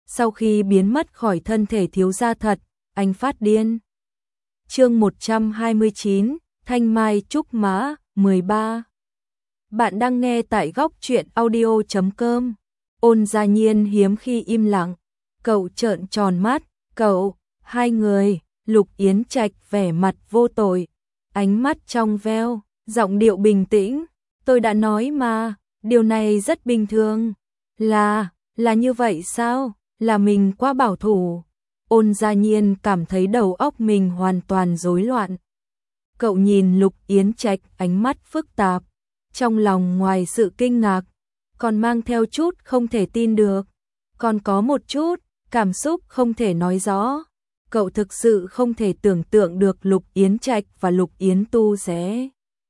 sau khi biến mất khỏi thân thể thiếu gia thật, anh phát điên. Chương 129, Thanh Mai Trúc Mã, 13. Bạn đang nghe tại góc truyện audio.com. Ôn Gia Nhiên hiếm khi im lặng, cậu trợn tròn mắt, cậu, hai người, Lục Yến Trạch vẻ mặt vô tội, ánh mắt trong veo, giọng điệu bình tĩnh, tôi đã nói mà, điều này rất bình thường, là như vậy sao, là mình quá bảo thủ. Ôn Gia Nhiên cảm thấy đầu óc mình hoàn toàn rối loạn. Cậu nhìn Lục Yến Trạch ánh mắt phức tạp, trong lòng ngoài sự kinh ngạc, còn mang theo chút không thể tin được, còn có một chút cảm xúc không thể nói rõ. Cậu thực sự không thể tưởng tượng được Lục Yến Trạch và Lục Yến Tu sẽ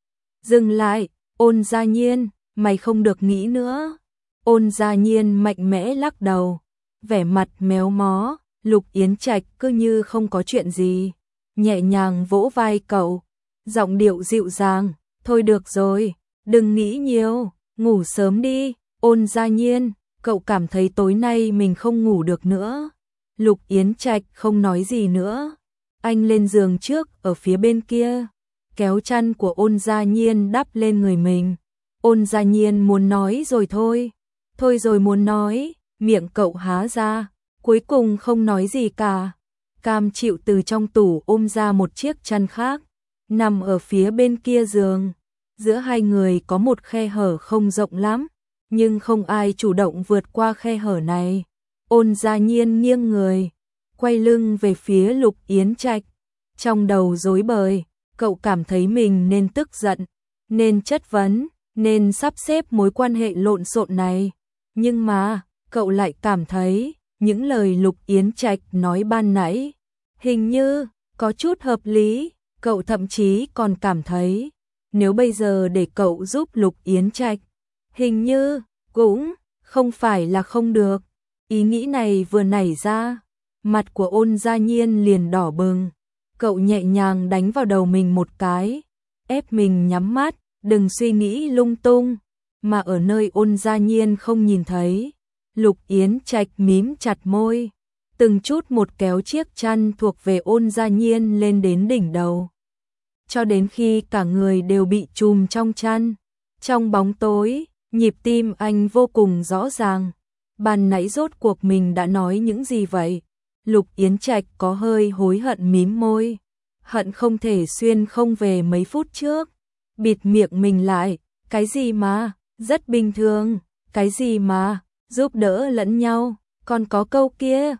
dừng lại. Ôn Gia Nhiên, mày không được nghĩ nữa. Ôn Gia Nhiên mạnh mẽ lắc đầu, vẻ mặt méo mó. Lục Yến Trạch cứ như không có chuyện gì, nhẹ nhàng vỗ vai cậu, giọng điệu dịu dàng, thôi được rồi, đừng nghĩ nhiều, ngủ sớm đi. Ôn Gia Nhiên, cậu cảm thấy tối nay mình không ngủ được nữa. Lục Yến Trạch không nói gì nữa, anh lên giường trước ở phía bên kia, kéo chăn của Ôn Gia Nhiên đắp lên người mình. Ôn Gia Nhiên muốn nói rồi thôi rồi muốn nói, miệng cậu há ra, cuối cùng không nói gì cả. Cam chịu từ trong tủ ôm ra một chiếc chăn khác, nằm ở phía bên kia giường. Giữa hai người có một khe hở không rộng lắm, nhưng không ai chủ động vượt qua khe hở này. Ôn Gia Nhiên nghiêng người, quay lưng về phía Lục Yến Trạch, trong đầu rối bời, cậu cảm thấy mình nên tức giận, nên chất vấn, nên sắp xếp mối quan hệ lộn xộn này. Nhưng mà, cậu lại cảm thấy những lời Lục Yến Trạch nói ban nãy hình như có chút hợp lý. Cậu thậm chí còn cảm thấy nếu bây giờ để cậu giúp Lục Yến Trạch, hình như cũng không phải là không được. Ý nghĩ này vừa nảy ra, mặt của Ôn Gia Nhiên liền đỏ bừng. Cậu nhẹ nhàng đánh vào đầu mình một cái, ép mình nhắm mắt, đừng suy nghĩ lung tung. Mà ở nơi Ôn Gia Nhiên không nhìn thấy, Lục Yến Trạch mím chặt môi, từng chút một kéo chiếc chăn thuộc về Ôn Gia Nhiên lên đến đỉnh đầu, cho đến khi cả người đều bị trùm trong chăn. Trong bóng tối, nhịp tim anh vô cùng rõ ràng. Ban nãy rốt cuộc mình đã nói những gì vậy? Lục Yến Trạch có hơi hối hận mím môi, hận không thể xuyên không về mấy phút trước, bịt miệng mình lại. Cái gì mà, rất bình thường, cái gì mà, giúp đỡ lẫn nhau, còn có câu kia,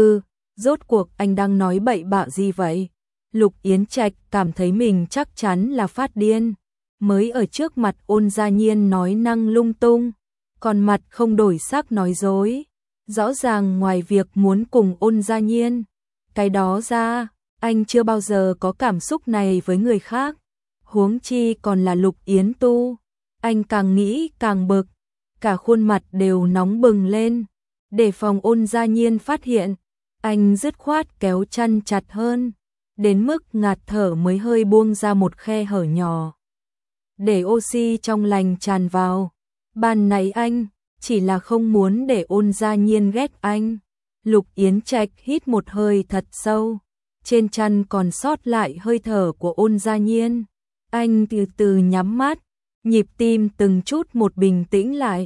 rốt cuộc anh đang nói bậy bạ gì vậy? Lục Yến Trạch cảm thấy mình chắc chắn là phát điên, mới ở trước mặt Ôn Gia Nhiên nói năng lung tung, còn mặt không đổi sắc nói dối. Rõ ràng ngoài việc muốn cùng Ôn Gia Nhiên, cái đó ra, anh chưa bao giờ có cảm xúc này với người khác, huống chi còn là Lục Yến Tu. Anh càng nghĩ càng bực, cả khuôn mặt đều nóng bừng lên. Để phòng Ôn Gia Nhiên phát hiện, anh dứt khoát kéo chăn chặt hơn, đến mức ngạt thở mới hơi buông ra một khe hở nhỏ, để oxy trong lành tràn vào. Ban nãy anh chỉ là không muốn để Ôn Gia Nhiên ghét anh. Lục Yến Trạch hít một hơi thật sâu, trên chăn còn sót lại hơi thở của Ôn Gia Nhiên. Anh từ từ nhắm mắt, nhịp tim từng chút một bình tĩnh lại.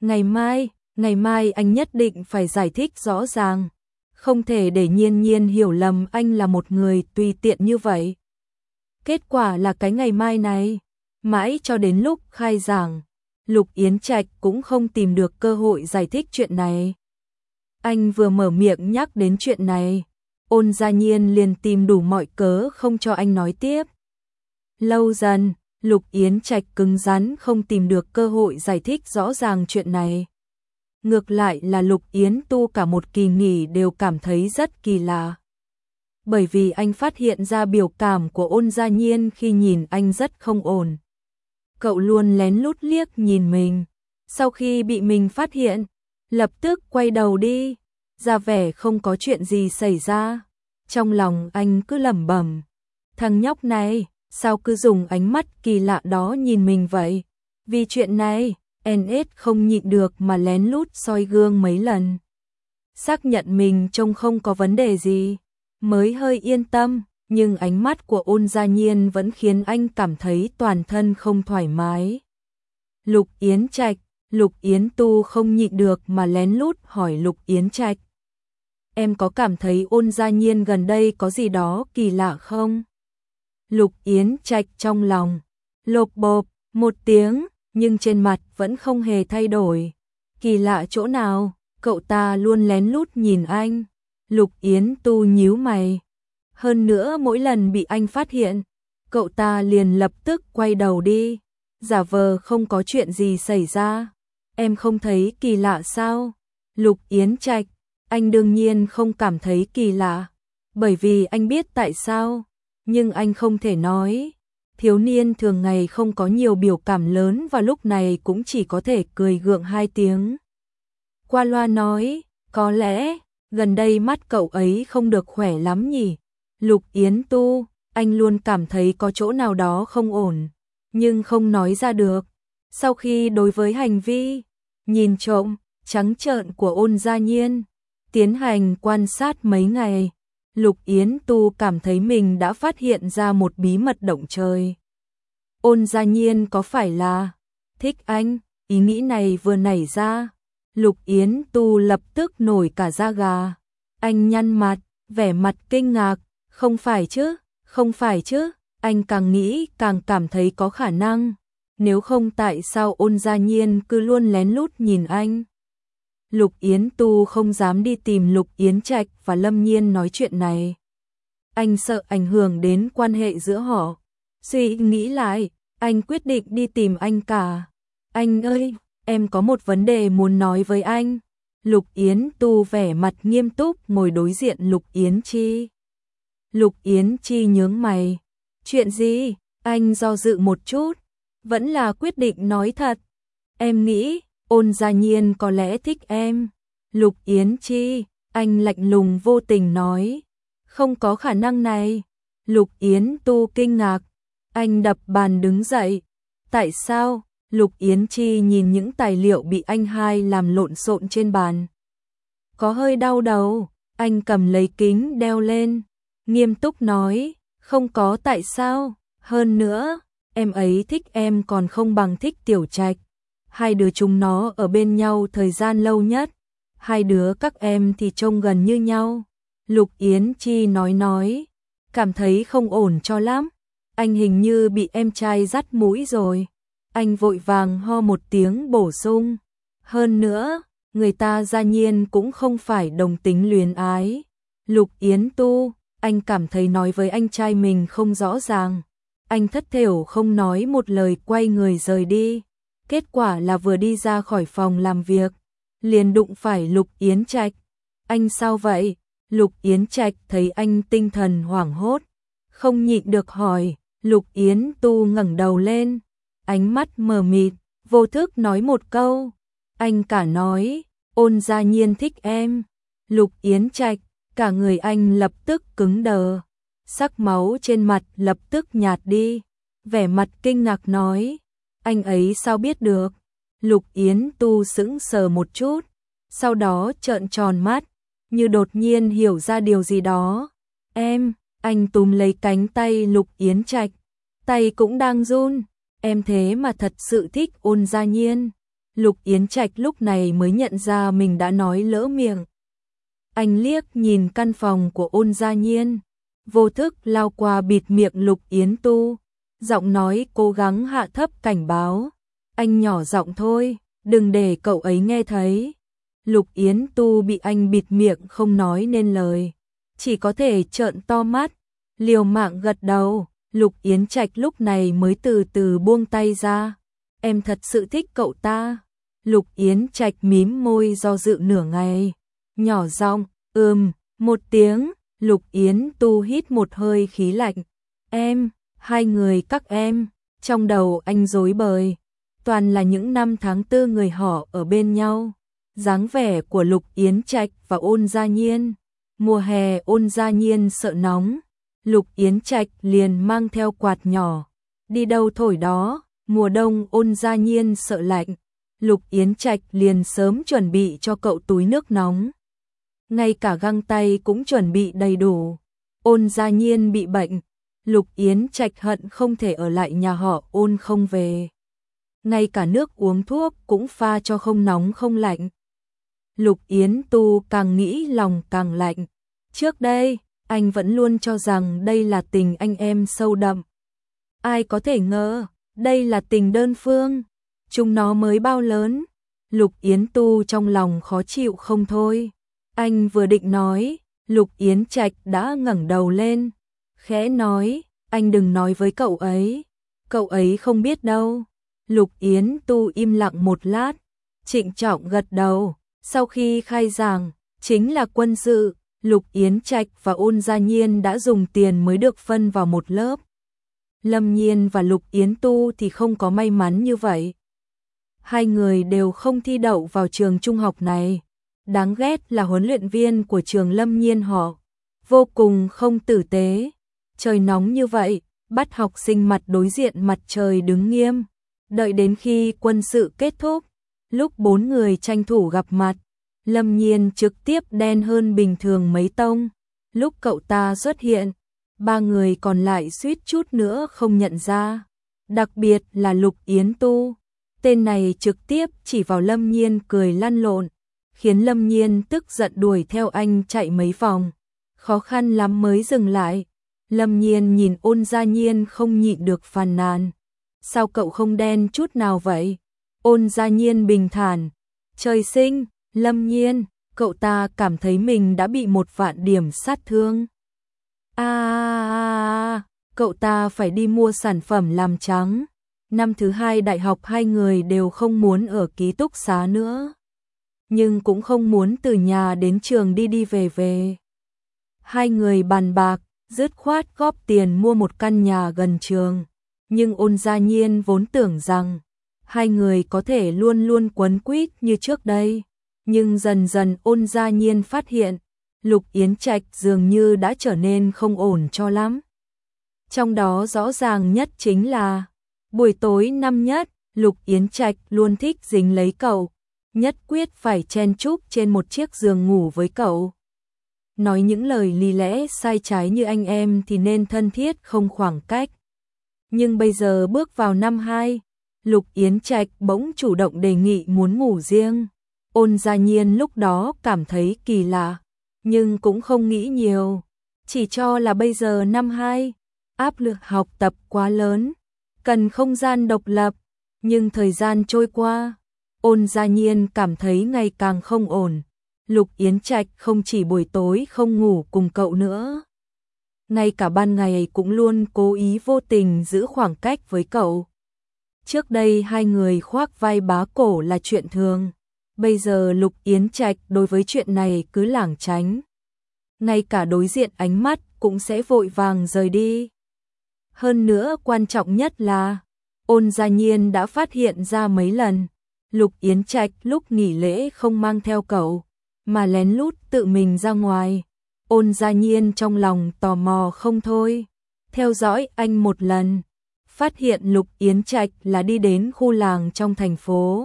Ngày mai anh nhất định phải giải thích rõ ràng, không thể để Nhiên Nhiên hiểu lầm anh là một người tùy tiện như vậy. Kết quả là cái ngày mai này, mãi cho đến lúc khai giảng, Lục Yến Trạch cũng không tìm được cơ hội giải thích chuyện này. Anh vừa mở miệng nhắc đến chuyện này, Ôn Gia Nhiên liền tìm đủ mọi cớ không cho anh nói tiếp. Lâu dần, Lục Yến Trạch cứng rắn không tìm được cơ hội giải thích rõ ràng chuyện này. Ngược lại là Lục Yến Tu cả một kỳ nghỉ đều cảm thấy rất kỳ lạ. Bởi vì anh phát hiện ra biểu cảm của Ôn Gia Nhiên khi nhìn anh rất không ổn. Cậu luôn lén lút liếc nhìn mình, sau khi bị mình phát hiện, lập tức quay đầu đi, ra vẻ không có chuyện gì xảy ra. Trong lòng anh cứ lẩm bẩm, thằng nhóc này, sao cứ dùng ánh mắt kỳ lạ đó nhìn mình vậy? Vì chuyện này, NS không nhịn được mà lén lút soi gương mấy lần. xác nhận mình trông không có vấn đề gì, mới hơi yên tâm, nhưng ánh mắt của Ôn Gia Nhiên vẫn khiến anh cảm thấy toàn thân không thoải mái. Lục Yến Trạch, Lục Yến Tu không nhịn được mà lén lút hỏi Lục Yến Trạch. Em có cảm thấy Ôn Gia Nhiên gần đây có gì đó kỳ lạ không? Lục Yến Trạch trong lòng lộp bộp một tiếng, nhưng trên mặt vẫn không hề thay đổi. Kỳ lạ chỗ nào? Cậu ta luôn lén lút nhìn anh. Lục Yến Tu nhíu mày. Hơn nữa mỗi lần bị anh phát hiện, cậu ta liền lập tức quay đầu đi, giả vờ không có chuyện gì xảy ra. Em không thấy kỳ lạ sao? Lục Yến Trạch, anh đương nhiên không cảm thấy kỳ lạ, bởi vì anh biết tại sao, nhưng anh không thể nói. Thiếu niên thường ngày không có nhiều biểu cảm lớn và lúc này cũng chỉ có thể cười gượng 2 tiếng. Qua loa nói, có lẽ gần đây mắt cậu ấy không được khỏe lắm nhỉ. Lục Yến Tu, anh luôn cảm thấy có chỗ nào đó không ổn, nhưng không nói ra được. Sau khi đối với hành vi nhìn trộm, trắng trợn của Ôn Gia Nhiên tiến hành quan sát mấy ngày, Lục Yến Tu cảm thấy mình đã phát hiện ra một bí mật động trời. Ôn Gia Nhiên có phải là thích anh? Ý nghĩ này vừa nảy ra, Lục Yến Tu lập tức nổi cả da gà. Anh nhăn mặt, vẻ mặt kinh ngạc. Không phải chứ, không phải chứ, anh càng nghĩ càng cảm thấy có khả năng. Nếu không tại sao Ôn Gia Nhiên cứ luôn lén lút nhìn anh? Lục Yến Tu không dám đi tìm Lục Yến Trạch và Lâm Nhiên nói chuyện này. Anh sợ ảnh hưởng đến quan hệ giữa họ. Suy nghĩ lại, anh quyết định đi tìm anh cả. Anh ơi, em có một vấn đề muốn nói với anh. Lục Yến Tu vẻ mặt nghiêm túc ngồi đối diện Lục Yến Chi. Lục Yến Chi nhướng mày. Chuyện gì? Anh do dự một chút, vẫn là quyết định nói thật. Em nghĩ Ôn Gia Nhiên có lẽ thích em. Lục Yến Chi, anh lạnh lùng vô tình nói. Không có khả năng này. Lục Yến Tu kinh ngạc. Anh đập bàn đứng dậy. Tại sao? Lục Yến Chi nhìn những tài liệu bị anh hai làm lộn xộn trên bàn. Có hơi đau đầu, anh cầm lấy kính đeo lên. Nghiêm túc nói, không có tại sao, hơn nữa, em ấy thích em còn không bằng thích Tiểu Trạch. Hai đứa chúng nó ở bên nhau thời gian lâu nhất, hai đứa các em thì trông gần như nhau. Lục Yến Chi nói, cảm thấy không ổn cho lắm, anh hình như bị em trai dắt mũi rồi. Anh vội vàng ho một tiếng bổ sung, hơn nữa, người ta Gia Nhiên cũng không phải đồng tính luyến ái. Lục Yến Tu, anh cảm thấy nói với anh trai mình không rõ ràng. Anh thất thểu không nói một lời quay người rời đi. Kết quả là vừa đi ra khỏi phòng làm việc, liền đụng phải Lục Yến Trạch. Anh sao vậy? Lục Yến Trạch thấy anh tinh thần hoảng hốt, không nhịn được hỏi. Lục Yến Tu ngẩng đầu lên, ánh mắt mờ mịt, vô thức nói một câu. Anh cả nói, Ôn Gia Nhiên thích em. Lục Yến Trạch, cả người anh lập tức cứng đờ, sắc máu trên mặt lập tức nhạt đi, vẻ mặt kinh ngạc nói, anh ấy sao biết được? Lục Yến Tu sững sờ một chút, sau đó trợn tròn mắt, như đột nhiên hiểu ra điều gì đó. Em, anh túm lấy cánh tay Lục Yến Trạch, tay cũng đang run, em thế mà thật sự thích Ôn Gia Nhiên. Lục Yến Trạch lúc này mới nhận ra mình đã nói lỡ miệng. Anh liếc nhìn căn phòng của Ôn Gia Nhiên, vô thức lao qua bịt miệng Lục Yến Tu, giọng nói cố gắng hạ thấp cảnh báo. Anh nhỏ giọng thôi, đừng để cậu ấy nghe thấy. Lục Yến Tu bị anh bịt miệng không nói nên lời, chỉ có thể trợn to mắt, liều mạng gật đầu. Lục Yến Trạch lúc này mới từ từ buông tay ra. Em thật sự thích cậu ta. Lục Yến Trạch mím môi do dự nửa ngày, nhỏ giọng, một tiếng. Lục Yến Tu hít một hơi khí lạnh. Em, hai người các em, trong đầu anh rối bời, toàn là những năm tháng tư người họ ở bên nhau. Dáng vẻ của Lục Yến Trạch và Ôn Gia Nhiên. Mùa hè Ôn Gia Nhiên sợ nóng, Lục Yến Trạch liền mang theo quạt nhỏ, đi đâu thổi đó. Mùa đông Ôn Gia Nhiên sợ lạnh, Lục Yến Trạch liền sớm chuẩn bị cho cậu túi nước nóng. ngay cả găng tay cũng chuẩn bị đầy đủ. Ôn Gia Nhiên bị bệnh, Lục Yến Trạch hận không thể ở lại nhà họ Ôn không về. Ngay cả nước uống thuốc cũng pha cho không nóng không lạnh. Lục Yến Tu càng nghĩ lòng càng lạnh. Trước đây, anh vẫn luôn cho rằng đây là tình anh em sâu đậm. Ai có thể ngờ, đây là tình đơn phương. Chúng nó mới bao lớn. Lục Yến Tu trong lòng khó chịu không thôi. Anh vừa định nói, Lục Yến Trạch đã ngẩng đầu lên, khẽ nói, anh đừng nói với cậu ấy không biết đâu. Lục Yến Tu im lặng một lát, trịnh trọng gật đầu, sau khi khai giảng, chính là quân sự, Lục Yến Trạch và Ôn Gia Nhiên đã dùng tiền mới được phân vào một lớp. Lâm Nhiên và Lục Yến Tu thì không có may mắn như vậy. Hai người đều không thi đậu vào trường trung học này. Đáng ghét là huấn luyện viên của trường Lâm Nhiên họ vô cùng không tử tế. Trời nóng như vậy, bắt học sinh mặt đối diện mặt trời đứng nghiêm. Đợi đến khi quân sự kết thúc, lúc 4 người tranh thủ gặp mặt, Lâm Nhiên trực tiếp đen hơn bình thường mấy tông. Lúc cậu ta xuất hiện, 3 người còn lại suýt chút nữa không nhận ra. Đặc biệt là Lục Yến Tu, tên này trực tiếp chỉ vào Lâm Nhiên cười lăn lộn, khiến Lâm Nhiên tức giận đuổi theo anh chạy mấy vòng, khó khăn lắm mới dừng lại. Lâm Nhiên nhìn Ôn Gia Nhiên không nhịn được phàn nàn. Sao cậu không đen chút nào vậy? Ôn Gia Nhiên bình thản. Trời sinh, Lâm Nhiên, cậu ta cảm thấy mình đã bị 1.000.000 điểm sát thương. Cậu ta phải đi mua sản phẩm làm trắng. Năm thứ 2 đại học hai người đều không muốn ở ký túc xá nữa. Nhưng cũng không muốn từ nhà đến trường đi đi về về. Hai người bàn bạc, dứt khoát góp tiền mua một căn nhà gần trường. Nhưng Ôn Gia Nhiên vốn tưởng rằng hai người có thể luôn luôn quấn quýt như trước đây. Nhưng dần dần Ôn Gia Nhiên phát hiện, Lục Yến Trạch dường như đã trở nên không ổn cho lắm. Trong đó rõ ràng nhất chính là, buổi tối năm nhất, Lục Yến Trạch luôn thích dính lấy cậu, nhất quyết phải chen chúc trên một chiếc giường ngủ với cậu. Nói những lời lý lẽ sai trái như anh em thì nên thân thiết không khoảng cách. Nhưng bây giờ bước vào năm 2, Lục Yến Trạch bỗng chủ động đề nghị muốn ngủ riêng. Ôn Gia Nhiên lúc đó cảm thấy kỳ lạ, nhưng cũng không nghĩ nhiều, chỉ cho là bây giờ năm 2, áp lực học tập quá lớn, cần không gian độc lập. Nhưng thời gian trôi qua, Ôn Gia Nhiên cảm thấy ngày càng không ổn. Lục Yến Trạch không chỉ buổi tối không ngủ cùng cậu nữa, ngay cả ban ngày cũng luôn cố ý vô tình giữ khoảng cách với cậu. Trước đây hai người khoác vai bá cổ là chuyện thường, bây giờ Lục Yến Trạch đối với chuyện này cứ lảng tránh. Ngay cả đối diện ánh mắt cũng sẽ vội vàng rời đi. Hơn nữa quan trọng nhất là, Ôn Gia Nhiên đã phát hiện ra mấy lần, Lục Yến Trạch lúc nghỉ lễ không mang theo cậu, mà lén lút tự mình ra ngoài. Ôn Gia Nhiên trong lòng tò mò không thôi, theo dõi anh một lần, phát hiện Lục Yến Trạch là đi đến khu làng trong thành phố.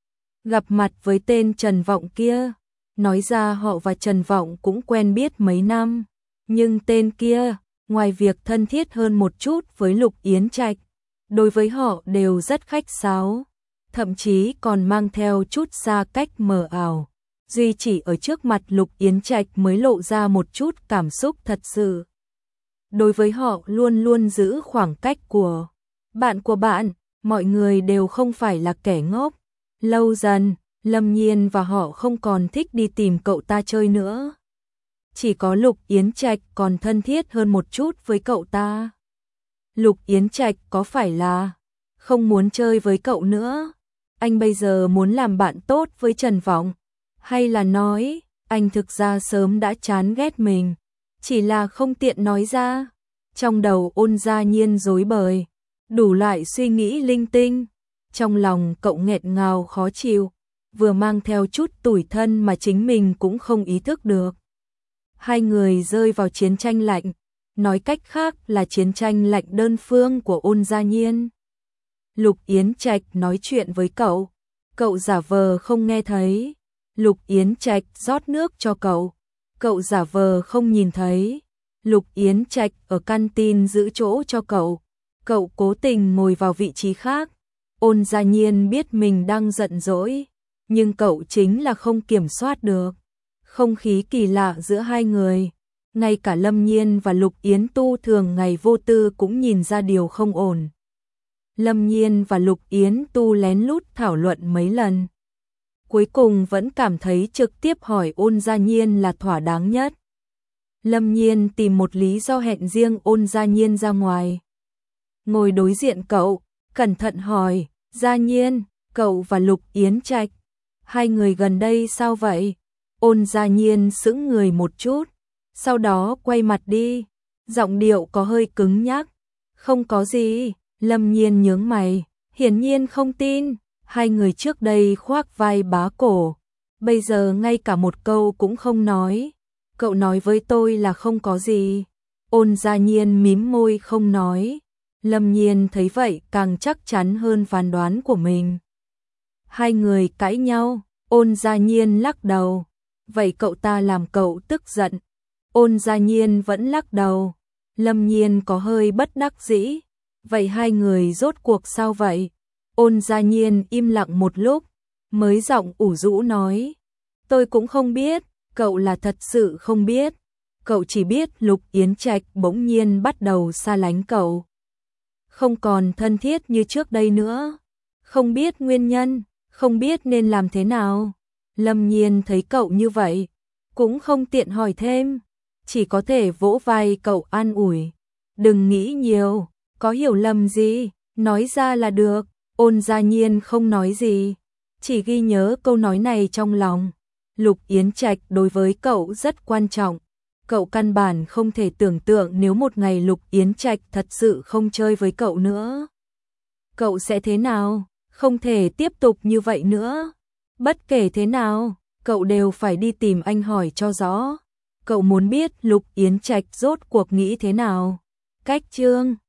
Gặp mặt với tên Trần Vọng kia, nói ra họ và Trần Vọng cũng quen biết mấy năm, nhưng tên kia, ngoài việc thân thiết hơn một chút với Lục Yến Trạch, đối với họ đều rất khách sáo, thậm chí còn mang theo chút xa cách mờ ảo. Duy chỉ ở trước mặt Lục Yến Trạch mới lộ ra một chút cảm xúc thật sự. Đối với họ luôn luôn giữ khoảng cách của bạn, mọi người đều không phải là kẻ ngốc. Lâu dần, Lâm Nhiên và họ không còn thích đi tìm cậu ta chơi nữa. Chỉ có Lục Yến Trạch còn thân thiết hơn một chút với cậu ta. Lục Yến Trạch có phải là không muốn chơi với cậu nữa? Anh bây giờ muốn làm bạn tốt với Trần Vọng? Hay là nói, anh thực ra sớm đã chán ghét mình, chỉ là không tiện nói ra? Trong đầu Ôn Gia Nhiên rối bời, đủ loại suy nghĩ linh tinh. Trong lòng cậu nghẹn ngào khó chịu, vừa mang theo chút tủi thân mà chính mình cũng không ý thức được. Hai người rơi vào chiến tranh lạnh, nói cách khác là chiến tranh lạnh đơn phương của Ôn Gia Nhiên. Lục Yến Trạch nói chuyện với cậu giả vờ không nghe thấy. Lục Yến Trạch rót nước cho cậu, Cậu giả vờ không nhìn thấy. Lục Yến Trạch ở canteen giữ chỗ cho cậu. Cậu cố tình ngồi vào vị trí khác. Ôn Gia Nhiên biết mình đang giận dỗi, nhưng cậu chính là không kiểm soát được. Không khí kỳ lạ giữa hai người. Ngay cả Lâm Nhiên và Lục Yến Tu thường ngày vô tư cũng nhìn ra điều không ổn. Lâm Nhiên và Lục Yến Tu lén lút thảo luận mấy lần. Cuối cùng vẫn cảm thấy trực tiếp hỏi Ôn Gia Nhiên là thỏa đáng nhất. Lâm Nhiên tìm một lý do hẹn riêng Ôn Gia Nhiên ra ngoài. Ngồi đối diện cậu, cẩn thận hỏi, Gia Nhiên, cậu và Lục Yến Trạch, hai người gần đây sao vậy? Ôn Gia Nhiên sững người một chút, sau đó quay mặt đi, giọng điệu có hơi cứng nhắc. Không có gì. Lâm Nhiên nhướng mày, hiển nhiên không tin. Hai người trước đây khoác vai bá cổ, bây giờ ngay cả một câu cũng không nói. Cậu nói với tôi là không có gì. Ôn Gia Nhiên mím môi không nói. Lâm Nhiên thấy vậy càng chắc chắn hơn phán đoán của mình. Hai người cãi nhau. Ôn Gia Nhiên lắc đầu. Vậy cậu ta làm cậu tức giận? Ôn Gia Nhiên vẫn lắc đầu. Lâm Nhiên có hơi bất đắc dĩ. Vậy hai người rốt cuộc sao vậy? Ôn Gia Nhiên im lặng một lúc, mới giọng ủ rũ nói. Tôi cũng không biết, cậu là thật sự không biết. Cậu chỉ biết Lục Yến Trạch bỗng nhiên bắt đầu xa lánh cậu. Không còn thân thiết như trước đây nữa. Không biết nguyên nhân, không biết nên làm thế nào. Lâm Nhiên thấy cậu như vậy, cũng không tiện hỏi thêm. Chỉ có thể vỗ vai cậu an ủi. Đừng nghĩ nhiều, có hiểu lầm gì, nói ra là được. Ôn Gia Nhiên không nói gì, chỉ ghi nhớ câu nói này trong lòng. Lục Yến Trạch đối với cậu rất quan trọng. Cậu căn bản không thể tưởng tượng nếu một ngày Lục Yến Trạch thật sự không chơi với cậu nữa. Cậu sẽ thế nào? Không thể tiếp tục như vậy nữa. Bất kể thế nào, cậu đều phải đi tìm anh hỏi cho rõ. Cậu muốn biết Lục Yến Trạch rốt cuộc nghĩ thế nào. Cách chương